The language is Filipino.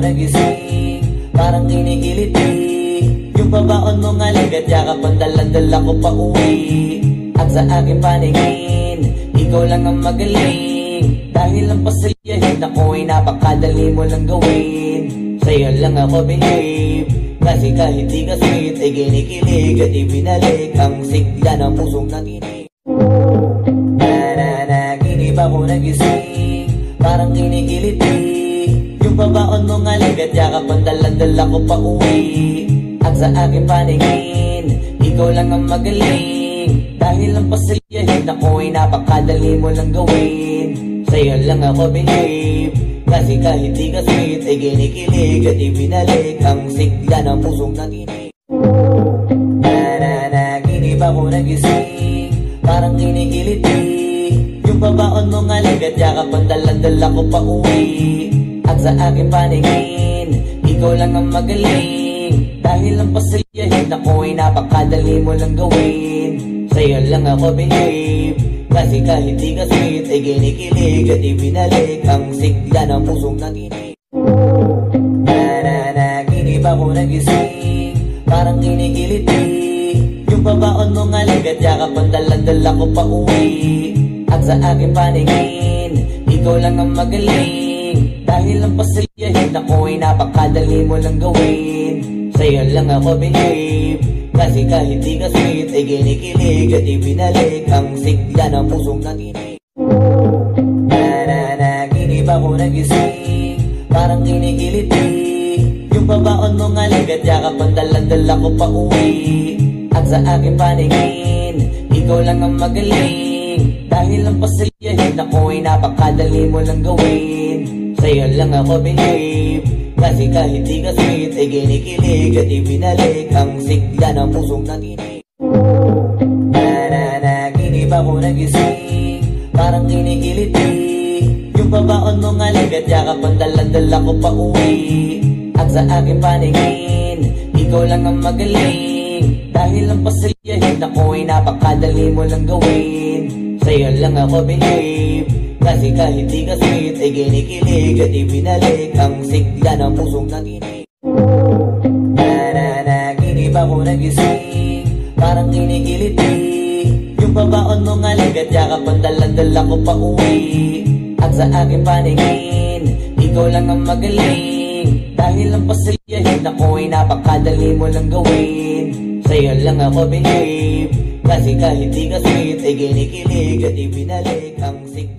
nagising, parang kinikiliti yung pabaon mong halik at yakap ang daladala ko pa uwi. At sa aking paningin, ikaw lang ang magaling, dahil ang pasalyahin ako ay napakadali mo lang gawin. Sa'yo lang ako behave, kasi kahit di ka sweet ay ginikilig at ibinalik ang sigla ng pusong nakinig. Nanaginip ako nagising, parang kinikiliti yung pabaon mong halik at yakap ang daladala ko pa uwi. At sa aking paningin, ikaw lang ang magaling, dahil ang pasalyahin ako ay napakadali mo lang gawin. Sa'yo lang ako behave, kasi kahit di ka sweet ay ginikilig at ibinalik ang sigla ng pusong nakinig. Nanaginip ako nagising, parang kinikiliti yung pabaon mong halik at yakap ang daladala ko pa uwi. At sa aking paningin, ikaw lang ang magaling, dahil ang pasalyahin ako ay napakadali mo lang gawin. Sa'yo lang ako behave, kasi kahit di ka sweet ay ginikilig at ibinalik ang sigla ng pusong nakinig. Nanaginip ako nagising, parang kinikiliti yung pabaon mong halik at yakap ang daladala ko pa uwi. At sa aking paningin, ikaw lang ang magaling, dahil ang pasalyahin ako ay napakadali mo lang gawin. Sa'yo lang ako behave, kasi kahit di ka sweet ay ginikilig at ibinalik ang sigla ng pusong nakinig. Nanaginip ako nagising, parang kinikiliti yung pabaon mong halik at yakap ang daladala ko pa uwi. At sa aking paningin, ikaw lang ang magaling, dahil ang pasalyahin ako ay napakadali mo lang gawin. Sa'yo lang ako behave, kasi kahit di ka sweet ay ginikilig at ibinalik ang sigla ng pusong nakinig. Nanaginip ako nagising, parang kinikiliti yung pabaon mong halik at yakap ang daladala ko pa uwi. At sa aking paningin, ikaw lang ang magaling, dahil ang pasalyahin ako ay napakadali mo lang gawin. Sa'yo lang ako behave, kasi kahit di ka sweet ay ginikilig at ibinalik ang sigla ng pusong nakinig. Nanaginip ako nagising, parang kinikiliti yung pabaon mong halik at yakap ang daladala ko pa uwi. At sa aking paningin, ikaw lang ang magaling, dahil ang pasalyahin ako ay napakadali mo lang gawin. Sa'yo lang ako behave, kasi kahit di ka sweet ay ginikilig at ibinalik ang sigla.